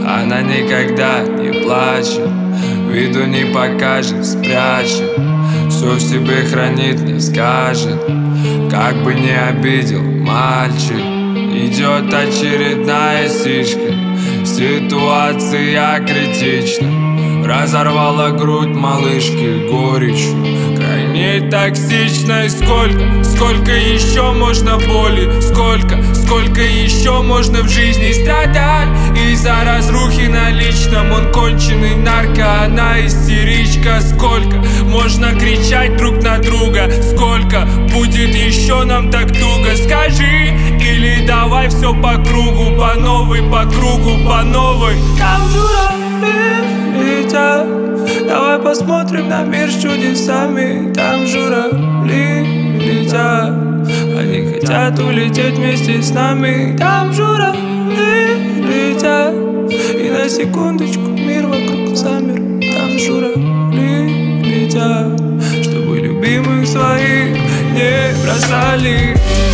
Она никогда не плачет, виду не покажет, спрячет, все в себе хранит, не скажет, как бы не обидел мальчик. Идет очередная стичка, ситуация критична. Разорвала грудь малышки горечью, крайне токсичной. Сколько еще можно боли? Сколько еще можно в жизни страдать? Из-за разрухи на личном. Он конченый нарко, она истеричка. Сколько можно кричать друг на друга? Сколько будет еще нам так туго? Скажи, или давай все по кругу, по новой, по кругу, по новой. Там журавли летят, давай посмотрим на мир с чудесами. Там журавли летят, они хотят улететь вместе с нами. Там журавли летят, и на секундочку мир вокруг замер. Там журавли летят, чтобы любимых своих не бросали.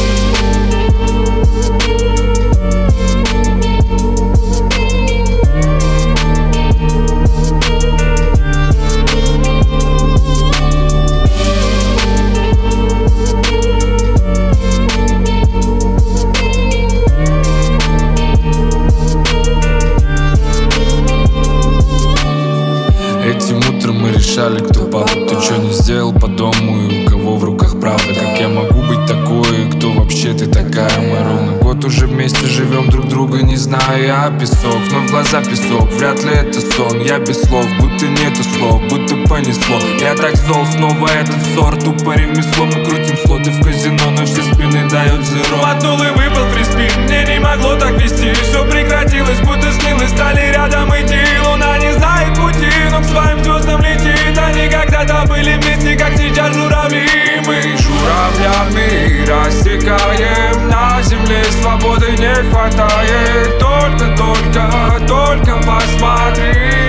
Этим утром мы решали, кто папа, кто что не сделал по дому и у кого в руках правда. Как я могу быть такой, кто вообще ты такая? Мы ровно год уже вместе живем, друг друга не зная. Я песок, но в глаза песок, вряд ли это сон. Я без слов, будто нету слов, будто понесло. Я так зол, снова этот ссор, тупо ремесло. Мы крутим слоты в казино, но все спины дают зеро. Мотнул и выпал фриспин, мне не могло так вести. Все прекратилось, будто снилось, стали рядом идти. Луна не знает пути, но к своим звездам летит. Они когда-то были вместе, как сейчас журавли. Мы журавлями рассекаем, на земле свободы не хватает. Только посмотри.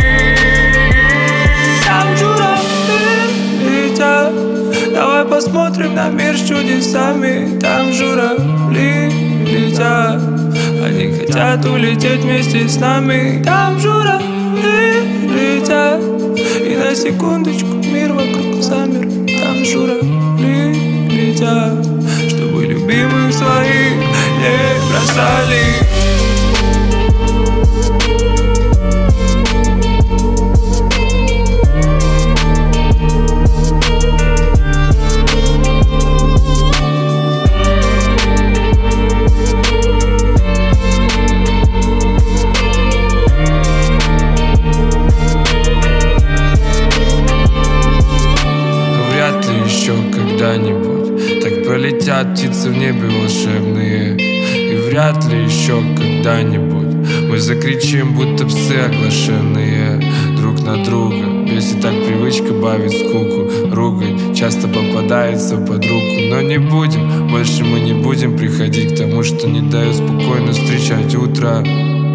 Там журавли летят, давай посмотрим на мир с чудесами. Там журавли летят, они хотят улететь вместе с нами. Там журавли летят, и на секундочку мир вокруг замер. Там журавли летят, чтобы любимых своих не бросали. Еще когда-нибудь так пролетят птицы в небе волшебные. И вряд ли еще когда-нибудь мы закричим, будто псы оглашенные друг на друга. Бесит так привычка бавить скуку. Ругань часто попадается под руку. Но не будем, больше мы не будем приходить к тому, что не дает спокойно встречать утро.